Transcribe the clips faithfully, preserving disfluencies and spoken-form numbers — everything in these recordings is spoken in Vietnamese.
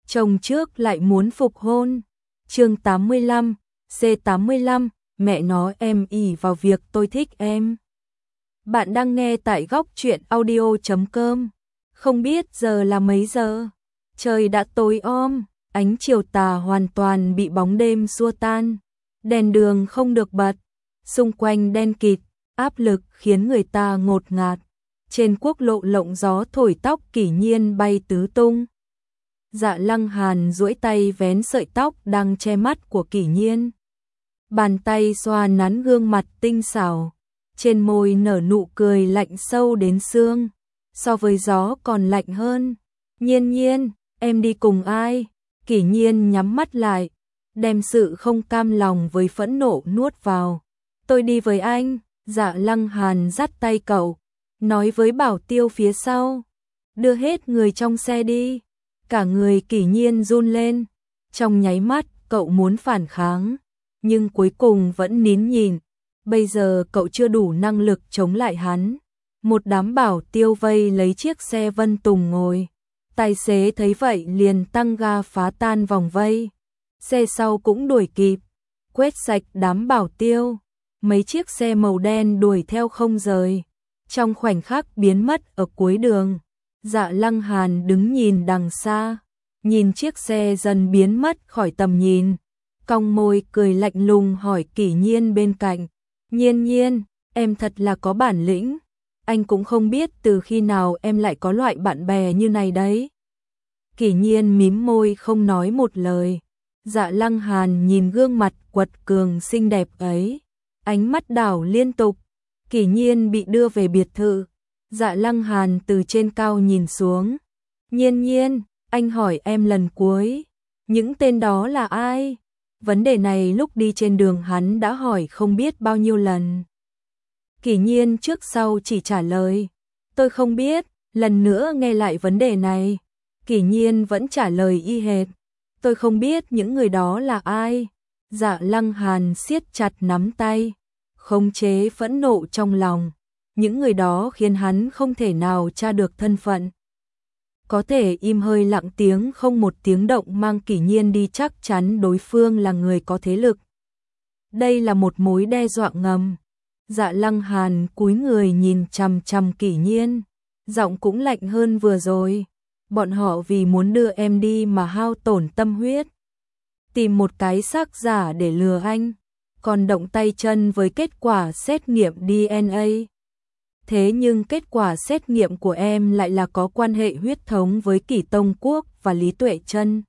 chồng trước lại muốn phục hôn. Chương tám mươi lăm, C tám mươi lăm, mẹ nó em ỷ vào việc tôi thích em. Bạn đang nghe tại góc truyện audio chấm com. Không biết giờ là mấy giờ? Trời đã tối om, ánh chiều tà hoàn toàn bị bóng đêm xua tan. Đèn đường không được bật, xung quanh đen kịt, áp lực khiến người ta ngột ngạt. Trên quốc lộ lộng gió thổi tóc Kỷ Nhiên bay tứ tung. Dạ Lăng Hàn duỗi tay vén sợi tóc đang che mắt của Kỷ Nhiên. Bàn tay xoa nắn gương mặt tinh xảo, trên môi nở nụ cười lạnh sâu đến xương, so với gió còn lạnh hơn. Nhiên Nhiên, em đi cùng ai? Kỷ Nhiên nhắm mắt lại, đem sự không cam lòng với phẫn nộ nuốt vào. Tôi đi với anh. Dạ Lăng Hàn dắt tay cậu, nói với bảo tiêu phía sau, đưa hết người trong xe đi. Cả người Kỷ Nhiên run lên, trong nháy mắt cậu muốn phản kháng, nhưng cuối cùng vẫn nín nhịn. Bây giờ cậu chưa đủ năng lực chống lại hắn. Một đám bảo tiêu vây lấy chiếc xe Vân Tùng ngồi. Tài xế thấy vậy liền tăng ga phá tan vòng vây. Xe sau cũng đuổi kịp, quét sạch đám bảo tiêu. Mấy chiếc xe màu đen đuổi theo không rời, trong khoảnh khắc biến mất ở cuối đường. Dạ Lăng Hàn đứng nhìn đằng xa, nhìn chiếc xe dần biến mất khỏi tầm nhìn, cong môi cười lạnh lùng hỏi Kỷ Nhiên bên cạnh, Nhiên Nhiên, em thật là có bản lĩnh, anh cũng không biết từ khi nào em lại có loại bạn bè như này đấy. Kỷ Nhiên mím môi không nói một lời. Dạ Lăng Hàn nhìn gương mặt quật cường xinh đẹp ấy, ánh mắt đảo liên tục. Kỷ Nhiên bị đưa về biệt thự. Dạ Lăng Hàn từ trên cao nhìn xuống. Nhiên Nhiên, anh hỏi em lần cuối, những tên đó là ai? Vấn đề này lúc đi trên đường hắn đã hỏi không biết bao nhiêu lần. Kỷ Nhiên trước sau chỉ trả lời, tôi không biết. Lần nữa nghe lại vấn đề này, Kỷ Nhiên vẫn trả lời y hệt, tôi không biết những người đó là ai. Dạ Lăng Hàn siết chặt nắm tay, khống chế phẫn nộ trong lòng. Những người đó khiến hắn không thể nào tra được thân phận. Có thể im hơi lặng tiếng không một tiếng động mang Kỷ Nhiên đi, chắc chắn đối phương là người có thế lực. Đây là một mối đe dọa ngầm. Dạ Lăng Hàn cúi người nhìn chằm chằm Kỷ Nhiên, giọng cũng lạnh hơn vừa rồi. Bọn họ vì muốn đưa em đi mà hao tổn tâm huyết, tìm một cái xác giả để lừa anh, còn động tay chân với kết quả xét nghiệm đê en a. Thế nhưng kết quả xét nghiệm của em lại là có quan hệ huyết thống với Kỷ Tông Quốc và Lý Tuệ Trân.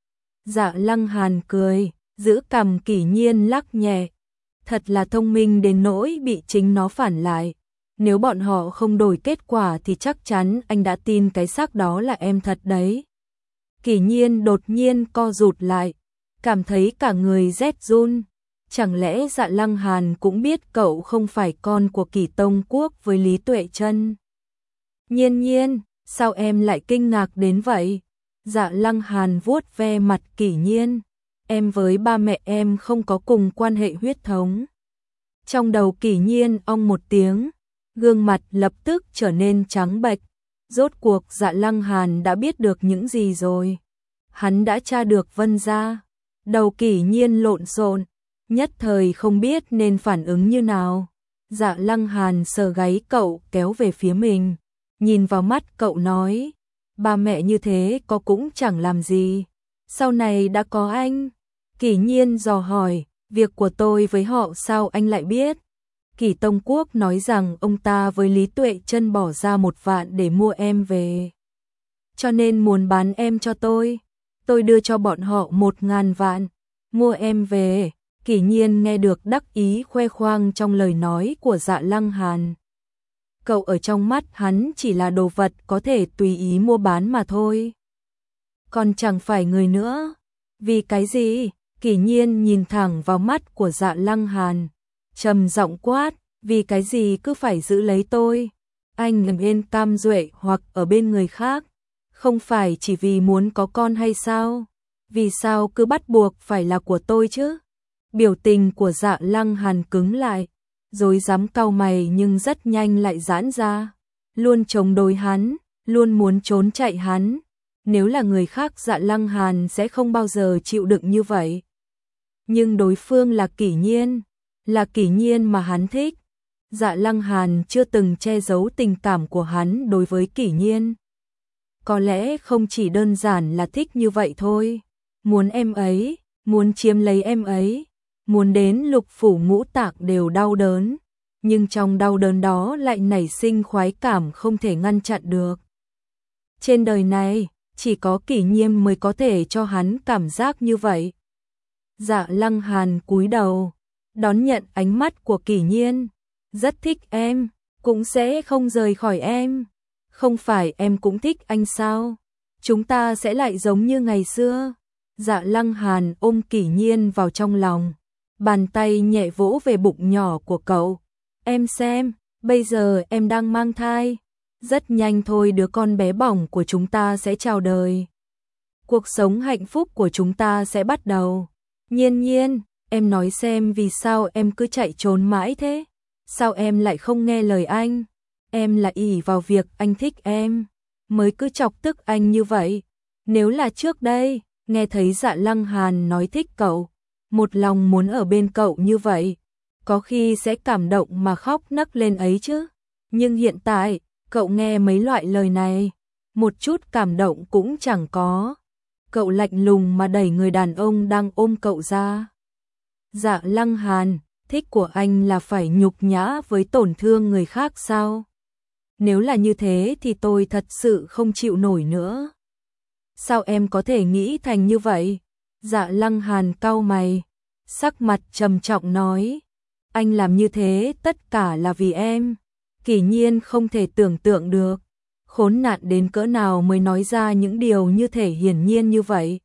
Dạ Lăng Hàn cười, giữ cằm Kỷ Nhiên lắc nhẹ. Thật là thông minh đến nỗi bị chính nó phản lại. Nếu bọn họ không đổi kết quả thì chắc chắn anh đã tin cái xác đó là em thật đấy. Kỷ Nhiên đột nhiên co rụt lại, cảm thấy cả người rét run. Chẳng lẽ Dạ Lăng Hàn cũng biết cậu không phải con của Kỷ Tông Quốc với Lý Tuệ Trân? Nhiên Nhiên, sao em lại kinh ngạc đến vậy? Dạ Lăng Hàn vuốt ve mặt Kỷ Nhiên. Em với ba mẹ em không có cùng quan hệ huyết thống. Trong đầu Kỷ Nhiên ong một tiếng, gương mặt lập tức trở nên trắng bệch. Rốt cuộc Dạ Lăng Hàn đã biết được những gì rồi? Hắn đã tra được Vân gia. Đầu Kỷ Nhiên lộn xộn, nhất thời không biết nên phản ứng như nào. Dạ Lăng Hàn sờ gáy cậu kéo về phía mình, nhìn vào mắt cậu nói, ba mẹ như thế có cũng chẳng làm gì, sau này đã có anh. Kỷ Nhiên dò hỏi, việc của tôi với họ sao anh lại biết? Kỷ Tông Quốc nói rằng ông ta với Lý Tuệ Trân bỏ ra một vạn để mua em về, cho nên muốn bán em cho tôi. Tôi đưa cho bọn họ một ngàn vạn, mua em về. Kỷ Nhiên nghe được đắc ý khoe khoang trong lời nói của Dạ Lăng Hàn. Cậu ở trong mắt hắn chỉ là đồ vật có thể tùy ý mua bán mà thôi. Còn chẳng phải người nữa. Vì cái gì? Kỷ Nhiên nhìn thẳng vào mắt của Dạ Lăng Hàn, trầm giọng quát, vì cái gì cứ phải giữ lấy tôi? Anh làm bên Cam Duệ hoặc ở bên người khác, không phải chỉ vì muốn có con hay sao? Vì sao cứ bắt buộc phải là của tôi chứ? Biểu tình của Dạ Lăng Hàn cứng lại, rối rắm cau mày nhưng rất nhanh lại giãn ra, luôn chống đối hắn, luôn muốn trốn chạy hắn. Nếu là người khác Dạ Lăng Hàn sẽ không bao giờ chịu đựng như vậy. Nhưng đối phương là Kỷ Nhiên, là Kỷ Nhiên mà hắn thích. Dạ Lăng Hàn chưa từng che giấu tình cảm của hắn đối với Kỷ Nhiên. Có lẽ không chỉ đơn giản là thích như vậy thôi. Muốn em ấy, muốn chiếm lấy em ấy, muốn đến lục phủ ngũ tạng đều đau đớn. Nhưng trong đau đớn đó lại nảy sinh khoái cảm không thể ngăn chặn được. Trên đời này, chỉ có Kỷ Nhiên mới có thể cho hắn cảm giác như vậy. Dạ Lăng Hàn cúi đầu, đón nhận ánh mắt của Kỷ Nhiên. Rất thích em, cũng sẽ không rời khỏi em. Không phải em cũng thích anh sao? Chúng ta sẽ lại giống như ngày xưa. Dạ Lăng Hàn ôm Kỷ Nhiên vào trong lòng, bàn tay nhẹ vỗ về bụng nhỏ của cậu. Em xem, bây giờ em đang mang thai. Rất nhanh thôi đứa con bé bỏng của chúng ta sẽ chào đời. Cuộc sống hạnh phúc của chúng ta sẽ bắt đầu. Nhiên Nhiên, em nói xem vì sao em cứ chạy trốn mãi thế? Sao em lại không nghe lời anh? Em là ỷ vào việc anh thích em, mới cứ chọc tức anh như vậy. Nếu là trước đây, nghe thấy Dạ Lăng Hàn nói thích cậu, một lòng muốn ở bên cậu như vậy, có khi sẽ cảm động mà khóc nấc lên ấy chứ. Nhưng hiện tại, cậu nghe mấy loại lời này, một chút cảm động cũng chẳng có. Cậu lạnh lùng mà đẩy người đàn ông đang ôm cậu ra. Dạ Lăng Hàn, thích của anh là phải nhục nhã với tổn thương người khác sao? Nếu là như thế thì tôi thật sự không chịu nổi nữa. Sao em có thể nghĩ thành như vậy? Dạ Lăng Hàn cau mày, sắc mặt trầm trọng nói. Anh làm như thế tất cả là vì em. Kỷ Nhiên không thể tưởng tượng được. Khốn nạn đến cỡ nào mới nói ra những điều như thể hiển nhiên như vậy.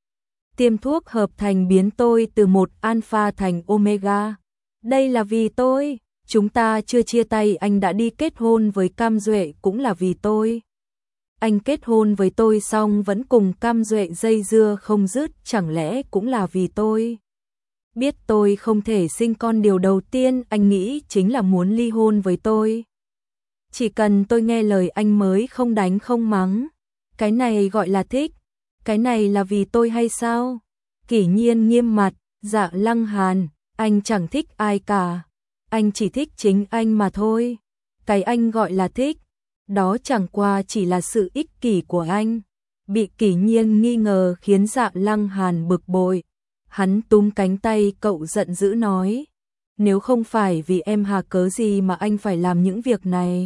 Tiêm thuốc hợp thành biến tôi từ một alpha thành omega. Đây là vì tôi. Chúng ta chưa chia tay anh đã đi kết hôn với Cam Duệ cũng là vì tôi. Anh kết hôn với tôi xong vẫn cùng Cam Duệ dây dưa không dứt chẳng lẽ cũng là vì tôi. Biết tôi không thể sinh con điều đầu tiên anh nghĩ chính là muốn ly hôn với tôi. Chỉ cần tôi nghe lời anh mới không đánh không mắng. Cái này gọi là thích. Cái này là vì tôi hay sao? Kỷ Nhiên nghiêm mặt, Dạ Lăng Hàn, anh chẳng thích ai cả. Anh chỉ thích chính anh mà thôi. Cái anh gọi là thích, đó chẳng qua chỉ là sự ích kỷ của anh. Bị Kỷ Nhiên nghi ngờ khiến Dạ Lăng Hàn bực bội. Hắn túm cánh tay cậu giận dữ nói. Nếu không phải vì em hà cớ gì mà anh phải làm những việc này.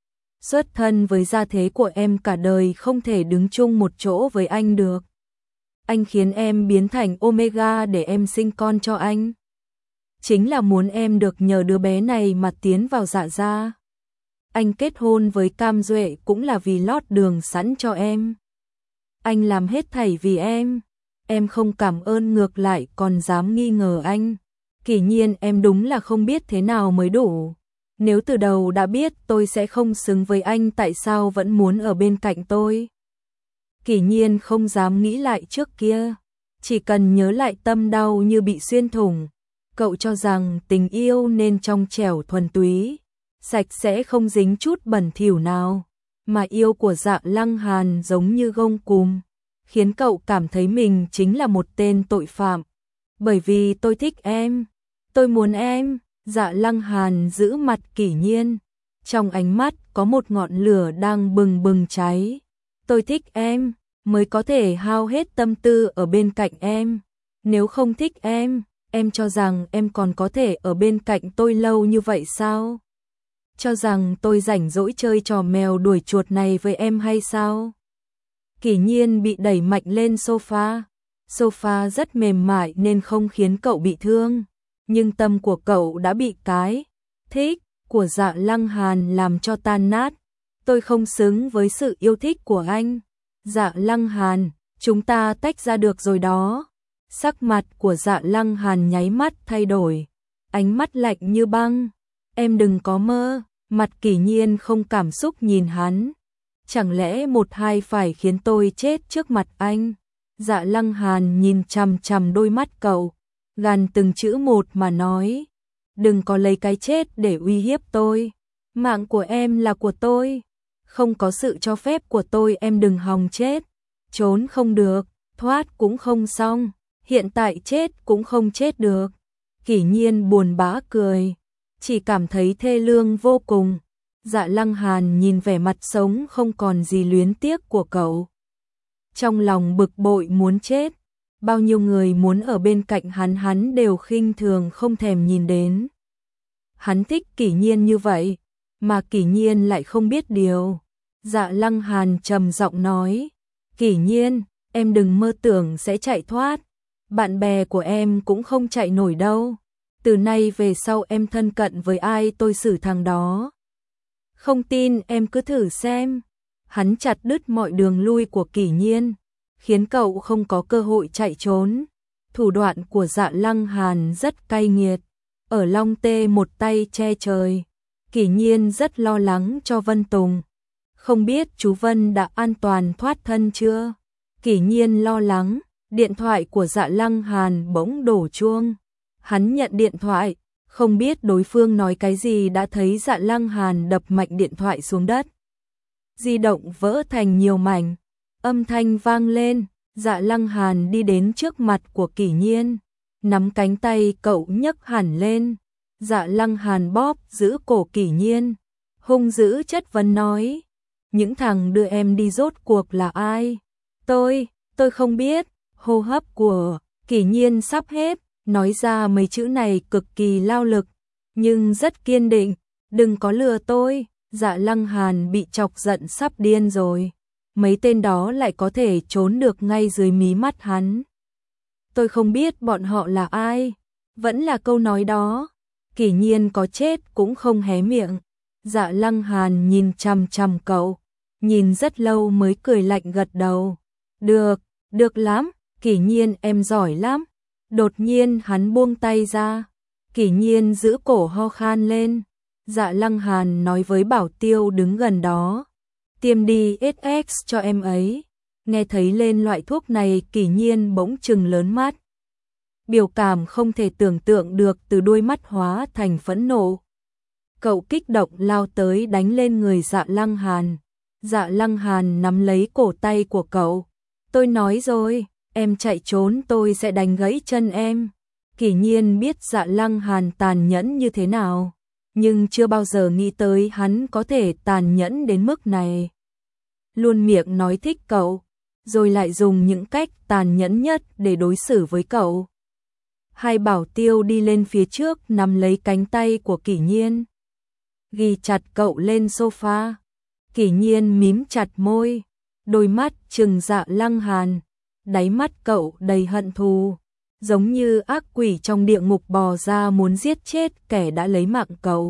Xuất thân với gia thế của em cả đời không thể đứng chung một chỗ với anh được. Anh khiến em biến thành Omega để em sinh con cho anh. Chính là muốn em được nhờ đứa bé này mà tiến vào Dạ gia. Anh kết hôn với Cam Duệ cũng là vì lót đường sẵn cho em. Anh làm hết thảy vì em. Em không cảm ơn ngược lại còn dám nghi ngờ anh. Kỷ Nhiên em đúng là không biết thế nào mới đủ. Nếu từ đầu đã biết tôi sẽ không xứng với anh tại sao vẫn muốn ở bên cạnh tôi. Kỷ Nhiên không dám nghĩ lại trước kia. Chỉ cần nhớ lại tâm đau như bị xuyên thủng. Cậu cho rằng tình yêu nên trong trẻo thuần túy, sạch sẽ không dính chút bẩn thỉu nào. Mà yêu của Dạ Lăng Hàn giống như gông cùm, khiến cậu cảm thấy mình chính là một tên tội phạm. Bởi vì tôi thích em, tôi muốn em. Dạ Lăng Hàn giữ mặt Kỷ Nhiên, trong ánh mắt có một ngọn lửa đang bừng bừng cháy. Tôi thích em, mới có thể hao hết tâm tư ở bên cạnh em. Nếu không thích em, em cho rằng em còn có thể ở bên cạnh tôi lâu như vậy sao? Cho rằng tôi rảnh rỗi chơi trò mèo đuổi chuột này với em hay sao? Kỷ Nhiên bị đẩy mạnh lên sofa. Sofa rất mềm mại nên không khiến cậu bị thương. Nhưng tâm của cậu đã bị cái thích của Dạ Lăng Hàn làm cho tan nát. Tôi không xứng với sự yêu thích của anh. Dạ Lăng Hàn, chúng ta tách ra được rồi đó. Sắc mặt của Dạ Lăng Hàn nháy mắt thay đổi. Ánh mắt lạnh như băng. Em đừng có mơ. Mặt Kỷ Nhiên không cảm xúc nhìn hắn. Chẳng lẽ một hai phải khiến tôi chết trước mặt anh? Dạ Lăng Hàn nhìn chằm chằm đôi mắt cậu, gằn từng chữ một mà nói. Đừng có lấy cái chết để uy hiếp tôi. Mạng của em là của tôi. Không có sự cho phép của tôi em đừng hòng chết. trốn không được, thoát cũng không xong, hiện tại chết cũng không chết được. Kỷ Nhiên buồn bã cười, chỉ cảm thấy thê lương vô cùng. Dạ Lăng Hàn nhìn vẻ mặt sống không còn gì luyến tiếc của cậu, trong lòng bực bội muốn chết. Bao nhiêu người muốn ở bên cạnh hắn hắn đều khinh thường không thèm nhìn đến. Hắn thích Kỷ Nhiên như vậy, mà Kỷ Nhiên lại không biết điều. Dạ Lăng Hàn trầm giọng nói, Kỷ Nhiên, em đừng mơ tưởng sẽ chạy thoát, bạn bè của em cũng không chạy nổi đâu. Từ nay về sau em thân cận với ai tôi xử thằng đó. Không tin em cứ thử xem. Hắn chặt đứt mọi đường lui của Kỷ Nhiên, khiến cậu không có cơ hội chạy trốn. Thủ đoạn của Dạ Lăng Hàn rất cay nghiệt, ở Long Tê một tay che trời. Kỷ Nhiên rất lo lắng cho Vân Tùng, không biết chú Vân đã an toàn thoát thân chưa. Kỷ Nhiên lo lắng, điện thoại của Dạ Lăng Hàn bỗng đổ chuông. Hắn nhận điện thoại, không biết đối phương nói cái gì đã thấy Dạ Lăng Hàn đập mạnh điện thoại xuống đất. Di động vỡ thành nhiều mảnh, âm thanh vang lên. Dạ Lăng Hàn đi đến trước mặt của Kỷ Nhiên, nắm cánh tay cậu nhấc hẳn lên. Dạ Lăng Hàn bóp giữ cổ Kỷ Nhiên, hung dữ chất vấn nói, những thằng đưa em đi rốt cuộc là ai? Tôi, tôi không biết. Hô hấp của Kỷ Nhiên sắp hết, nói ra mấy chữ này cực kỳ lao lực, nhưng rất kiên định, đừng có lừa tôi. Dạ Lăng Hàn bị chọc giận sắp điên rồi, mấy tên đó lại có thể trốn được ngay dưới mí mắt hắn. Tôi không biết bọn họ là ai, vẫn là câu nói đó. Kỷ Nhiên có chết cũng không hé miệng. Dạ Lăng Hàn nhìn chằm chằm cậu, nhìn rất lâu mới cười lạnh gật đầu. Được, được lắm, Kỷ Nhiên em giỏi lắm. Đột nhiên hắn buông tay ra, Kỷ Nhiên giữ cổ ho khan lên. Dạ Lăng Hàn nói với Bảo Tiêu đứng gần đó, tiêm đi ét ích cho em ấy. Nghe thấy lên loại thuốc này, Kỷ Nhiên bỗng trừng lớn mắt, biểu cảm không thể tưởng tượng được từ đôi mắt hóa thành phẫn nộ. Cậu kích động lao tới đánh lên người Dạ Lăng Hàn. Dạ Lăng Hàn nắm lấy cổ tay của cậu. Tôi nói rồi, em chạy trốn tôi sẽ đánh gãy chân em. Kỷ Nhiên biết Dạ Lăng Hàn tàn nhẫn như thế nào, nhưng chưa bao giờ nghĩ tới hắn có thể tàn nhẫn đến mức này. Luôn miệng nói thích cậu, rồi lại dùng những cách tàn nhẫn nhất để đối xử với cậu. Hai Bảo Tiêu đi lên phía trước nắm lấy cánh tay của Kỷ Nhiên, ghi chặt cậu lên sofa. Kỷ Nhiên mím chặt môi, đôi mắt trừng Dạ Lăng Hàn, đáy mắt cậu đầy hận thù, giống như ác quỷ trong địa ngục bò ra muốn giết chết kẻ đã lấy mạng cậu.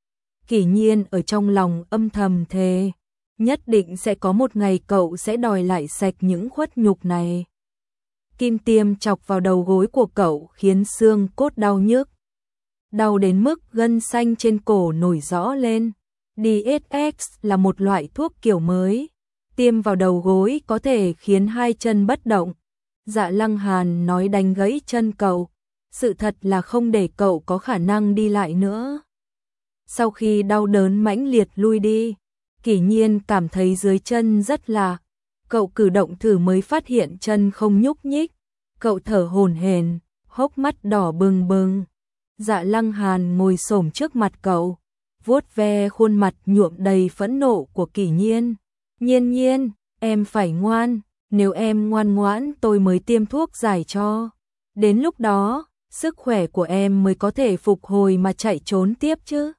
Kỷ Nhiên ở trong lòng âm thầm thề, nhất định sẽ có một ngày cậu sẽ đòi lại sạch những khuất nhục này. Kim tiêm chọc vào đầu gối của cậu khiến xương cốt đau nhức, đau đến mức gân xanh trên cổ nổi rõ lên. đê ét ích là một loại thuốc kiểu mới, tiêm vào đầu gối có thể khiến hai chân bất động. Dạ Lăng Hàn nói đánh gãy chân cậu, sự thật là không để cậu có khả năng đi lại nữa. Sau khi đau đớn mãnh liệt lui đi, Kỷ Nhiên cảm thấy dưới chân rất lạ. Cậu cử động thử mới phát hiện chân không nhúc nhích. Cậu thở hổn hển, hốc mắt đỏ bừng bừng. Dạ Lăng Hàn ngồi xổm trước mặt cậu, vuốt ve khuôn mặt nhuộm đầy phẫn nộ của Kỷ Nhiên. Nhiên Nhiên, em phải ngoan, nếu em ngoan ngoãn tôi mới tiêm thuốc giải cho. Đến lúc đó, sức khỏe của em mới có thể phục hồi mà chạy trốn tiếp chứ.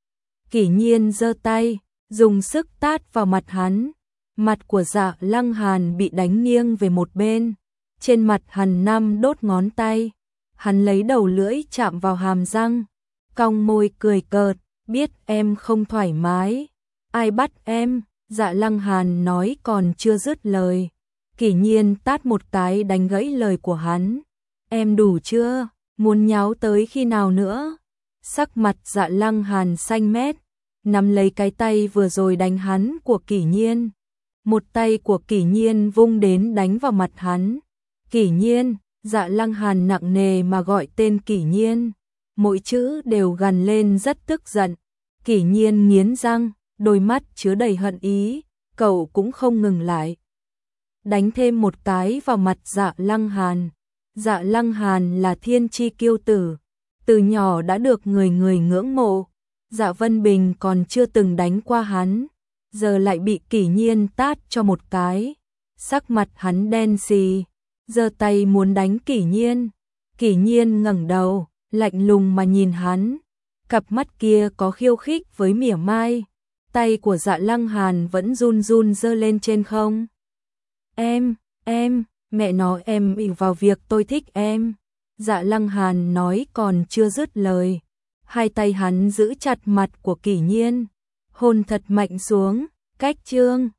Kỷ Nhiên giơ tay, dùng sức tát vào mặt hắn. Mặt của Dạ Lăng Hàn bị đánh nghiêng về một bên, trên mặt hắn năm đốt ngón tay. Hắn lấy đầu lưỡi chạm vào hàm răng, cong môi cười cợt, biết em không thoải mái. Ai bắt em? Dạ Lăng Hàn nói còn chưa dứt lời, Kỷ Nhiên tát một cái đánh gãy lời của hắn. Em đủ chưa? Muốn nháo tới khi nào nữa? Sắc mặt Dạ Lăng Hàn xanh mét, nắm lấy cái tay vừa rồi đánh hắn của Kỷ Nhiên. Một tay của Kỷ Nhiên vung đến đánh vào mặt hắn. Kỷ Nhiên, Dạ Lăng Hàn nặng nề mà gọi tên Kỷ Nhiên, mỗi chữ đều gằn lên rất tức giận. Kỷ Nhiên nghiến răng, đôi mắt chứa đầy hận ý, cậu cũng không ngừng lại. đánh thêm một cái vào mặt Dạ Lăng Hàn. Dạ Lăng Hàn là thiên chi kiêu tử, từ nhỏ đã được người người ngưỡng mộ. Dạ Vân Bình còn chưa từng đánh qua hắn, giờ lại bị Kỷ Nhiên tát cho một cái. Sắc mặt hắn đen xì, giơ tay muốn đánh Kỷ Nhiên. Kỷ Nhiên ngẩng đầu, lạnh lùng mà nhìn hắn, cặp mắt kia có khiêu khích với mỉa mai. Tay của Dạ Lăng Hàn vẫn run run giơ lên trên không. Em, em, mẹ nói em ỷ vào việc tôi thích em. Dạ Lăng Hàn nói còn chưa dứt lời, hai tay hắn giữ chặt mặt của Kỷ Nhiên, hôn thật mạnh xuống. Cách chương